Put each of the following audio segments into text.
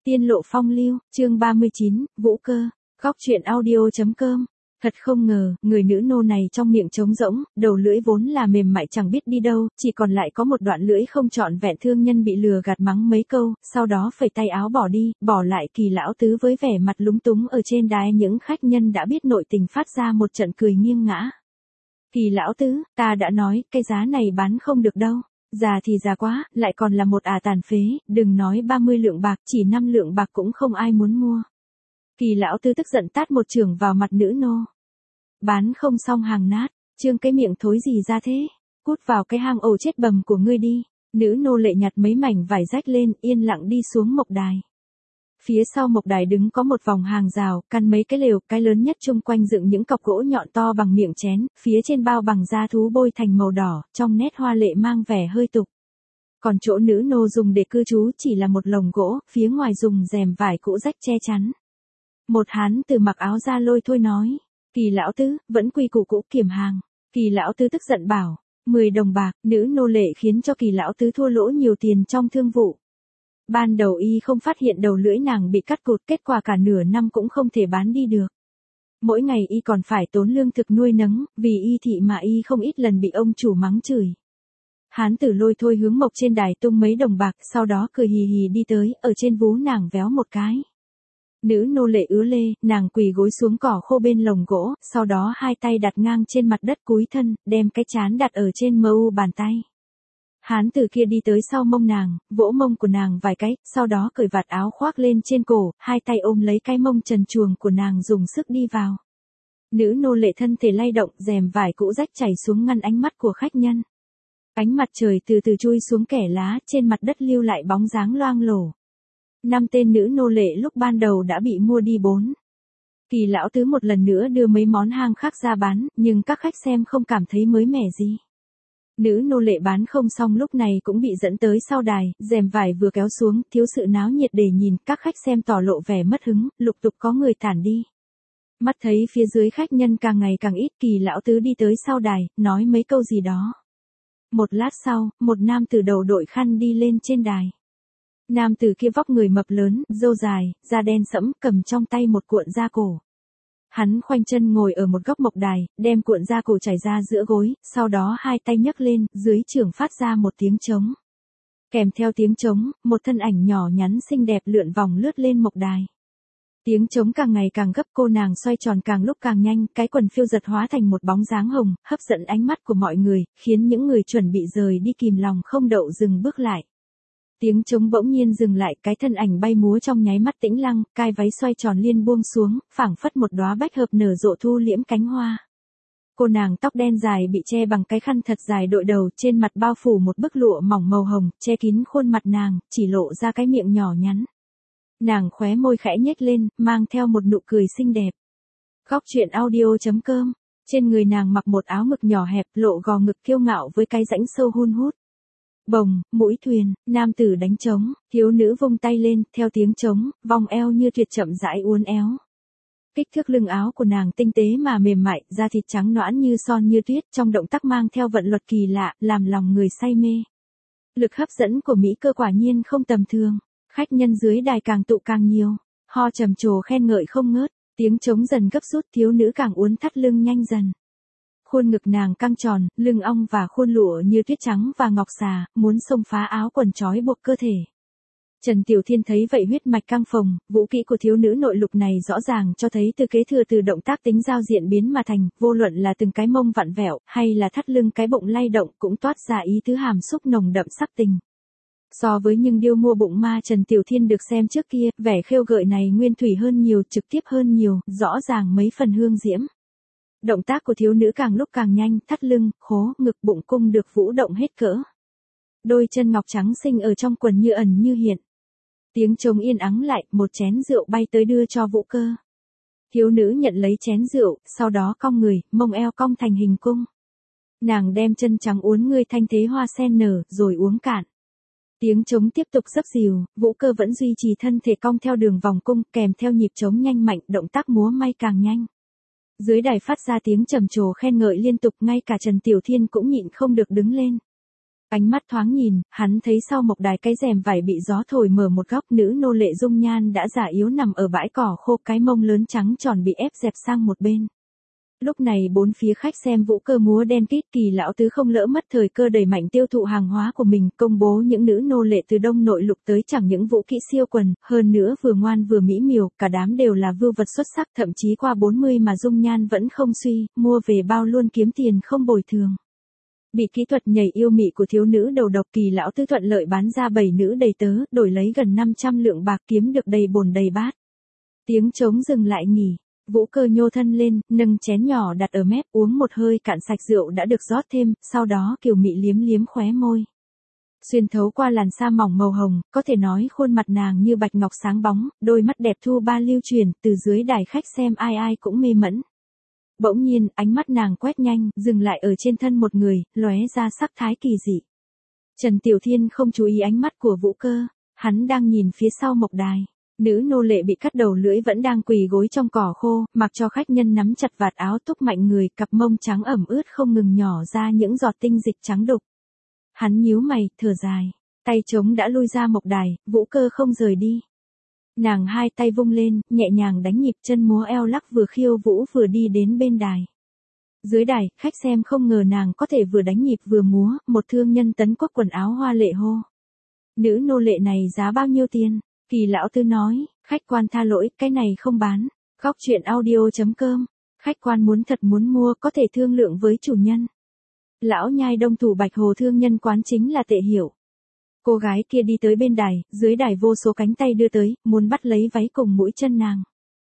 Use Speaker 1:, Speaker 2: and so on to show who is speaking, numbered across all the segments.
Speaker 1: Tiên lộ phong lưu, chương 39, Vũ Cơ, góc truyện audio.com. Thật không ngờ, người nữ nô này trong miệng trống rỗng, đầu lưỡi vốn là mềm mại chẳng biết đi đâu, chỉ còn lại có một đoạn lưỡi không trọn vẹn. Thương nhân bị lừa gạt mắng mấy câu, sau đó phẩy tay áo bỏ đi, bỏ lại Kỳ lão tứ với vẻ mặt lúng túng ở trên đài. Những khách nhân đã biết nội tình phát ra một trận cười nghiêng ngã. Kỳ lão tứ, ta đã nói, cái giá này bán không được đâu. Già thì già quá, lại còn là một tàn phế, đừng nói 30 lượng bạc, chỉ 5 lượng bạc cũng không ai muốn mua. Kỳ lão tứ tức giận tát một chưởng vào mặt nữ nô. Bán không xong hàng nát, trương cái miệng thối gì ra thế, cút vào cái hang ổ chết bầm của ngươi đi. Nữ nô lệ nhặt mấy mảnh vải rách lên, yên lặng đi xuống mộc đài. Phía sau mộc đài đứng có một vòng hàng rào, căn mấy cái lều, cái lớn nhất chung quanh dựng những cọc gỗ nhọn to bằng miệng chén, phía trên bao bằng da thú bôi thành màu đỏ, trong nét hoa lệ mang vẻ hơi tục. Còn chỗ nữ nô dùng để cư trú chỉ là một lồng gỗ, phía ngoài dùng rèm vải cũ rách che chắn. Một hán từ mặc áo ra lôi thôi nói, Kỳ lão tứ, vẫn quy củ cũ kiểm hàng. Kỳ lão tứ tức giận bảo, 10 đồng bạc. Nữ nô lệ khiến cho Kỳ lão tứ thua lỗ nhiều tiền trong thương vụ. Ban đầu y không phát hiện đầu lưỡi nàng bị cắt cụt, kết quả cả nửa năm cũng không thể bán đi được. Mỗi ngày y còn phải tốn lương thực nuôi nấng, vì y thị mà y không ít lần bị ông chủ mắng chửi. Hán tử lôi thôi hướng mộc trên đài tung mấy đồng bạc, sau đó cười hì hì đi tới, ở trên vú nàng véo một cái. Nữ nô lệ ứa lê, nàng quỳ gối xuống cỏ khô bên lồng gỗ, sau đó hai tay đặt ngang trên mặt đất cúi thân, đem cái trán đặt ở trên mu bàn tay. Hán tử kia đi tới sau mông nàng, vỗ mông của nàng vài cái, sau đó cởi vạt áo khoác lên trên cổ, hai tay ôm lấy cái mông trần truồng của nàng dùng sức đi vào. Nữ nô lệ thân thể lay động, rèm vải cũ rách chảy xuống ngăn ánh mắt của khách nhân. Ánh mặt trời từ từ chui xuống kẽ lá, trên mặt đất lưu lại bóng dáng loang lổ. 5 tên nữ nô lệ lúc ban đầu đã bị mua đi 4. Kỳ lão tứ một lần nữa đưa mấy món hang khác ra bán, nhưng các khách xem không cảm thấy mới mẻ gì. Nữ nô lệ bán không xong lúc này cũng bị dẫn tới sau đài, rèm vải vừa kéo xuống, thiếu sự náo nhiệt để nhìn, các khách xem tỏ lộ vẻ mất hứng, lục tục có người tản đi. Mắt thấy phía dưới khách nhân càng ngày càng ít, Kỳ lão tứ đi tới sau đài, nói mấy câu gì đó. Một lát sau, một nam tử đầu đội khăn đi lên trên đài. Nam tử kia vóc người mập lớn, râu dài, da đen sẫm, cầm trong tay một cuộn da cổ. Hắn khoanh chân ngồi ở một góc mộc đài, đem cuộn da cổ trải ra giữa gối, sau đó hai tay nhấc lên, dưới chưởng phát ra một tiếng trống. Kèm theo tiếng trống, một thân ảnh nhỏ nhắn xinh đẹp lượn vòng lướt lên mộc đài. Tiếng trống càng ngày càng gấp, cô nàng xoay tròn càng lúc càng nhanh, cái quần phiêu giật hóa thành một bóng dáng hồng, hấp dẫn ánh mắt của mọi người, khiến những người chuẩn bị rời đi kìm lòng không đậu dừng bước lại. Tiếng trống bỗng nhiên dừng lại, cái thân ảnh bay múa trong nháy mắt tĩnh lặng, cai váy xoay tròn liên buông xuống, phảng phất một đóa bách hợp nở rộ thu liễm cánh hoa. Cô nàng tóc đen dài bị che bằng cái khăn thật dài đội đầu, trên mặt bao phủ một bức lụa mỏng màu hồng, che kín khuôn mặt nàng, chỉ lộ ra cái miệng nhỏ nhắn. Nàng khóe môi khẽ nhếch lên, mang theo một nụ cười xinh đẹp. Góc truyện audio.com. Trên người nàng mặc một áo ngực nhỏ hẹp, lộ gò ngực kiêu ngạo với cái rãnh sâu hun hút. Bồng, mũi thuyền, nam tử đánh trống, thiếu nữ vung tay lên, theo tiếng trống, vòng eo như tuyệt chậm rãi uốn éo. Kích thước lưng áo của nàng tinh tế mà mềm mại, da thịt trắng nõn như son như tuyết, trong động tác mang theo vận luật kỳ lạ, làm lòng người say mê. Lực hấp dẫn của mỹ cơ quả nhiên không tầm thường. Khách nhân dưới đài càng tụ càng nhiều, ho trầm trồ khen ngợi không ngớt, tiếng trống dần gấp rút, thiếu nữ càng uốn thắt lưng nhanh dần. Khuôn ngực nàng căng tròn, lưng ong và khuôn lụa như tuyết trắng và ngọc xà, muốn xông phá áo quần trói buộc cơ thể. Trần Tiểu Thiên thấy vậy huyết mạch căng phồng, vũ kỹ của thiếu nữ nội lục này rõ ràng cho thấy từ kế thừa từ động tác tính giao diện biến mà thành, vô luận là từng cái mông vặn vẹo, hay là thắt lưng cái bụng lay động cũng toát ra ý tứ hàm xúc nồng đậm sắc tình. So với những điêu mua bụng ma Trần Tiểu Thiên được xem trước kia, vẻ khêu gợi này nguyên thủy hơn nhiều, trực tiếp hơn nhiều, rõ ràng mấy phần hương diễm. Động tác của thiếu nữ càng lúc càng nhanh, thắt lưng, khố, ngực bụng cung được vũ động hết cỡ. Đôi chân ngọc trắng xinh ở trong quần như ẩn như hiện. Tiếng trống yên ắng lại, một chén rượu bay tới đưa cho Vũ Cơ. Thiếu nữ nhận lấy chén rượu, sau đó cong người, mông eo cong thành hình cung. Nàng đem chân trắng uốn người thanh thế hoa sen nở, rồi uống cạn. Tiếng trống tiếp tục dấp dìu, Vũ Cơ vẫn duy trì thân thể cong theo đường vòng cung, kèm theo nhịp trống nhanh mạnh, động tác múa may càng nhanh. Dưới đài phát ra tiếng trầm trồ khen ngợi liên tục, ngay cả Trần Tiểu Thiên cũng nhịn không được đứng lên. Ánh mắt thoáng nhìn, hắn thấy sau mộc đài cái rèm vải bị gió thổi mở một góc, nữ nô lệ dung nhan đã già yếu nằm ở bãi cỏ khô, cái mông lớn trắng tròn bị ép dẹp sang một bên. Lúc này bốn phía khách xem vũ cơ múa đen kịt, Kỳ lão tứ không lỡ mất thời cơ đẩy mạnh tiêu thụ hàng hóa của mình, công bố những nữ nô lệ từ Đông Nội Lục tới chẳng những vũ kỹ siêu quần, hơn nữa vừa ngoan vừa mỹ miều, cả đám đều là vưu vật xuất sắc, thậm chí qua 40 mà dung nhan vẫn không suy, mua về bao luôn kiếm tiền không bồi thường. Bị kỹ thuật nhảy yêu mị của thiếu nữ đầu độc, Kỳ lão tứ thuận lợi bán ra 7 nữ đầy tớ, đổi lấy gần 500 lượng bạc, kiếm được đầy bồn đầy bát. Tiếng trống dừng lại nghỉ. Vũ cơ nhô thân lên, nâng chén nhỏ đặt ở mép, uống một hơi cạn sạch rượu đã được rót thêm, sau đó kiều mị liếm liếm khóe môi. Xuyên thấu qua làn sa mỏng màu hồng, có thể nói khuôn mặt nàng như bạch ngọc sáng bóng, đôi mắt đẹp thu ba lưu truyền, từ dưới đài khách xem ai ai cũng mê mẫn. Bỗng nhiên, ánh mắt nàng quét nhanh, dừng lại ở trên thân một người, lóe ra sắc thái kỳ dị. Trần Tiểu Thiên không chú ý ánh mắt của Vũ cơ, hắn đang nhìn phía sau mộc đài. Nữ nô lệ bị cắt đầu lưỡi vẫn đang quỳ gối trong cỏ khô, mặc cho khách nhân nắm chặt vạt áo túc mạnh người, cặp mông trắng ẩm ướt không ngừng nhỏ ra những giọt tinh dịch trắng đục. Hắn nhíu mày, thở dài, tay trống đã lui ra mộc đài, Vũ cơ không rời đi. Nàng hai tay vung lên, nhẹ nhàng đánh nhịp, chân múa eo lắc vừa khiêu vũ vừa đi đến bên đài. Dưới đài, khách xem không ngờ nàng có thể vừa đánh nhịp vừa múa, một thương nhân tấn quốc quần áo hoa lệ hô. Nữ nô lệ này giá bao nhiêu tiền? Kỳ lão tứ nói, khách quan tha lỗi, cái này không bán. Góc truyện audio.com, khách quan muốn thật muốn mua có thể thương lượng với chủ nhân. Lão nhai Đông Thủ Bạch Hồ thương nhân quán chính là Tệ Hiểu. Cô gái kia đi tới bên đài, dưới đài vô số cánh tay đưa tới, muốn bắt lấy váy cùng mũi chân nàng.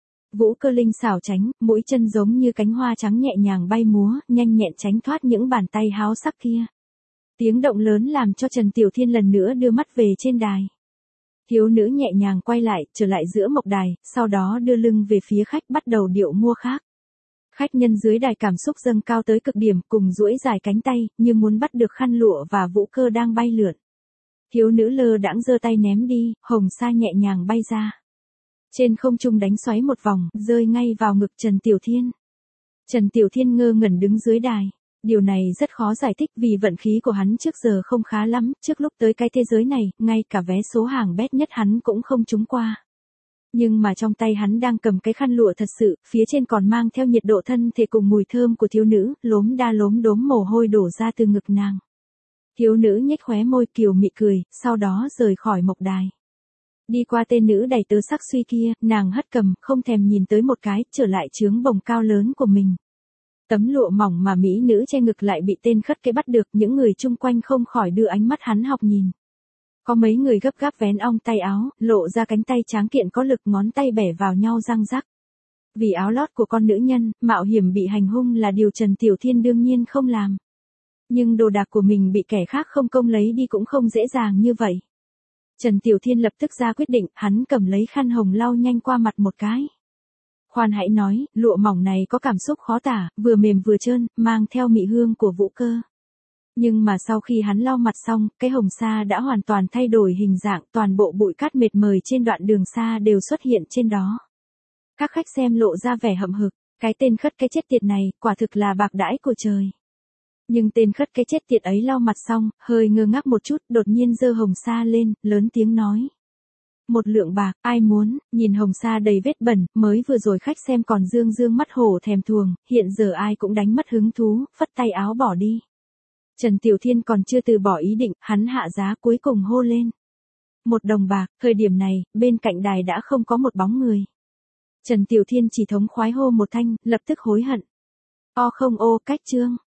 Speaker 1: Vũ cơ linh xảo tránh, mũi chân giống như cánh hoa trắng nhẹ nhàng bay múa, nhanh nhẹn tránh thoát những bàn tay háo sắc kia. Tiếng động lớn làm cho Trần Tiểu Thiên lần nữa đưa mắt về trên đài. Thiếu nữ nhẹ nhàng quay lại, trở lại giữa mộc đài, sau đó đưa lưng về phía khách bắt đầu điệu mua khác. Khách nhân dưới đài cảm xúc dâng cao tới cực điểm, cùng duỗi dài cánh tay, như muốn bắt được khăn lụa và vũ cơ đang bay lượn. Thiếu nữ lơ đãng giơ tay ném đi, hồng sa nhẹ nhàng bay ra. Trên không trung đánh xoáy một vòng, rơi ngay vào ngực Trần Tiểu Thiên. Trần Tiểu Thiên ngơ ngẩn đứng dưới đài. Điều này rất khó giải thích vì vận khí của hắn trước giờ không khá lắm, trước lúc tới cái thế giới này, ngay cả vé số hàng bét nhất hắn cũng không trúng qua. Nhưng mà trong tay hắn đang cầm cái khăn lụa thật sự, phía trên còn mang theo nhiệt độ thân thể cùng mùi thơm của thiếu nữ, lốm đa lốm đốm mồ hôi đổ ra từ ngực nàng. Thiếu nữ nhếch khóe môi kiều mị cười, sau đó rời khỏi mộc đài. Đi qua tên nữ đầy tớ sắc suy kia, nàng hất cầm, không thèm nhìn tới một cái, trở lại trướng bồng cao lớn của mình. Tấm lụa mỏng mà mỹ nữ che ngực lại bị tên khất cái bắt được, những người chung quanh không khỏi đưa ánh mắt hắn học nhìn. Có mấy người gấp gáp vén ong tay áo, lộ ra cánh tay tráng kiện có lực, ngón tay bẻ vào nhau răng rắc. Vì áo lót của con nữ nhân, mạo hiểm bị hành hung là điều Trần Tiểu Thiên đương nhiên không làm. Nhưng đồ đạc của mình bị kẻ khác không công lấy đi cũng không dễ dàng như vậy. Trần Tiểu Thiên lập tức ra quyết định, hắn cầm lấy khăn hồng lau nhanh qua mặt một cái. Khoan hãy nói, lụa mỏng này có cảm xúc khó tả, vừa mềm vừa trơn, mang theo mị hương của vũ cơ. Nhưng mà sau khi hắn lau mặt xong, cái hồng sa đã hoàn toàn thay đổi hình dạng, toàn bộ bụi cát mệt mời trên đoạn đường xa đều xuất hiện trên đó. Các khách xem lộ ra vẻ hậm hực, cái tên khất cái chết tiệt này, quả thực là bạc đãi của trời. Nhưng tên khất cái chết tiệt ấy lau mặt xong, hơi ngơ ngác một chút, đột nhiên giơ hồng sa lên, lớn tiếng nói. 1 lượng bạc, ai muốn? Nhìn hồng sa đầy vết bẩn, mới vừa rồi khách xem còn dương dương mắt hổ thèm thuồng, hiện giờ ai cũng đánh mất hứng thú, phất tay áo bỏ đi. Trần Tiểu Thiên còn chưa từ bỏ ý định, hắn hạ giá cuối cùng hô lên. 1 đồng bạc, thời điểm này, bên cạnh đài đã không có một bóng người. Trần Tiểu Thiên chỉ thống khoái hô một thanh, lập tức hối hận. O không ô, cách chương.